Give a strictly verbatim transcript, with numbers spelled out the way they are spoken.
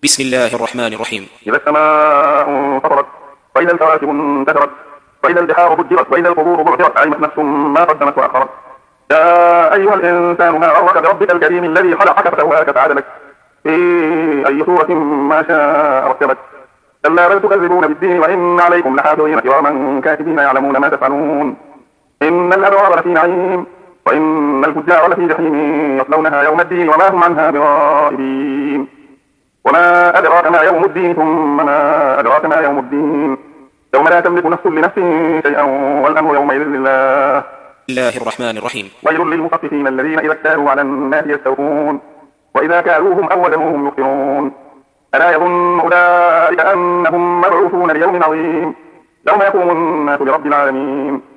بسم الله الرحمن الرحيم. إذا السماء انفطرت وإذا الكواكب انتثرت وإذا البحار فجرت وإذا القبور بعثرت علمت نفس ما قدمت وأخرت. يا أيها الإنسان ما غرك بربك الكريم الذي خلقك فسواك فعدلك في أي صورة ما شاء ركبك. كلا بل تكذبون بالدين وإن عليكم لحافظين كراما كاتبين يعلمون ما تفعلون. إن الأبرار لفي نعيم وإن الفجار لفي جحيم يصلونها يوم الدين وما هم عنها بغائبين. وما أدراك ما يوم الدين ثم ما أدراك ما يوم الدين يوم لا تملك نفس لنفس شيئا والأمر يومئذ لله. الله الرحمن الرحيم. ويل للمطففين الذين إذا اكتالوا على الناس يستوفون وإذا كالوهم أو وزنوهم يخسرون. ألا يظن أولئك أنهم مبعوثون ليوم عظيم يوم يقوم الناس لرب العالمين.